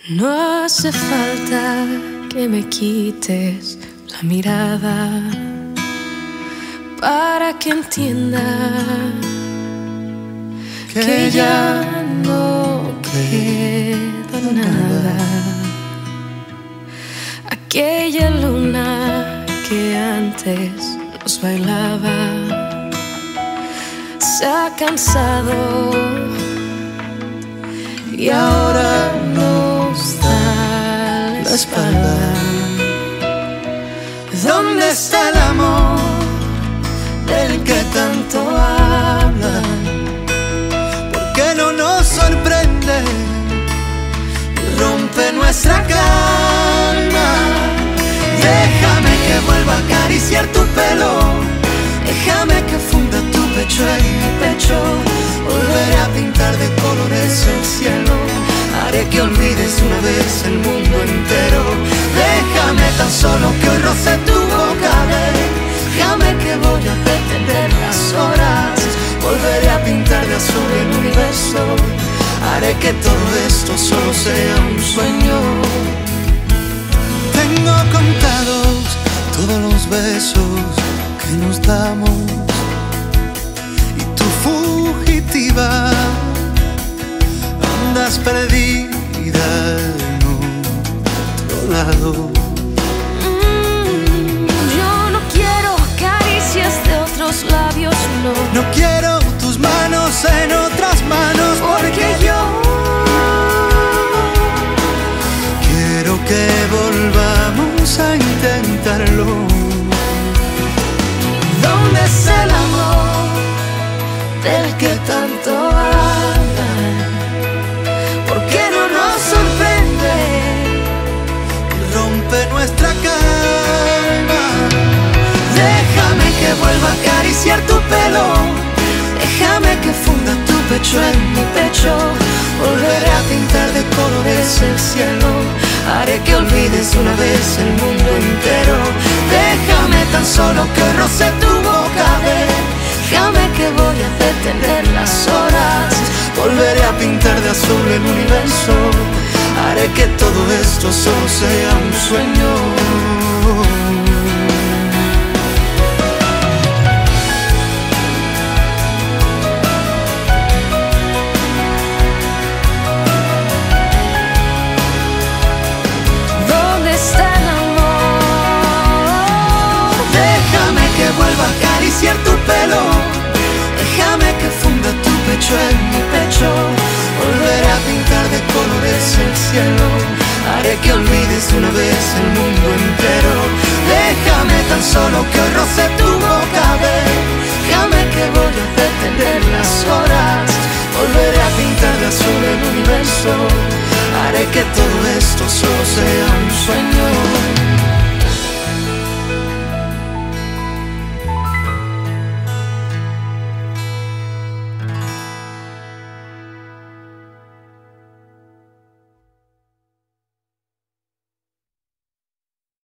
No hace falta que me quites la mirada para que entienda que ya no queda nada. Aquella luna que antes nos bailaba se ha cansado y ahora nos da la espalda. ¿Dónde está el amor del que tanto hablan? ¿Por qué no nos sorprende y rompe nuestra calma? Déjame que vuelva a acariciar tu pelo, déjame que funda tu pecho en mi pecho. Volveré a pintar de colores el cielo, haré que olvides una vez el mundo entero. Déjame tan solo que hoy roce tu boca, déjame que voy a detener las horas. Volveré a pintar de azul el universo, haré que todo esto solo sea un sueño. Tengo contados todos los besos que nos damos, y tú fugitiva andas perdida en otro lado. Yo no quiero caricias de otros labios, no. No quiero tus manos en otras manos, porque yo quiero que volvamos a intentarlo. ¿Dónde es el amor del que tanto hablan? ¿Por qué no nos sorprende y rompe nuestra calma? Déjame que vuelva a acariciar tu pelo, déjame que funda tu pecho en mi pecho. Volveré a pintar de colores el cielo, haré que olvides una vez el mundo entero. Déjame tan solo que roce tu boca, déjame que voy a detener las horas. Volveré a pintar de azul el universo, haré que todo esto solo sea un sueño. Vuelva a acariciar tu pelo, déjame que funda tu pecho en mi pecho. Volveré a pintar de colores el cielo, haré que olvides una vez el mundo entero. Déjame tan solo que hoy roce tu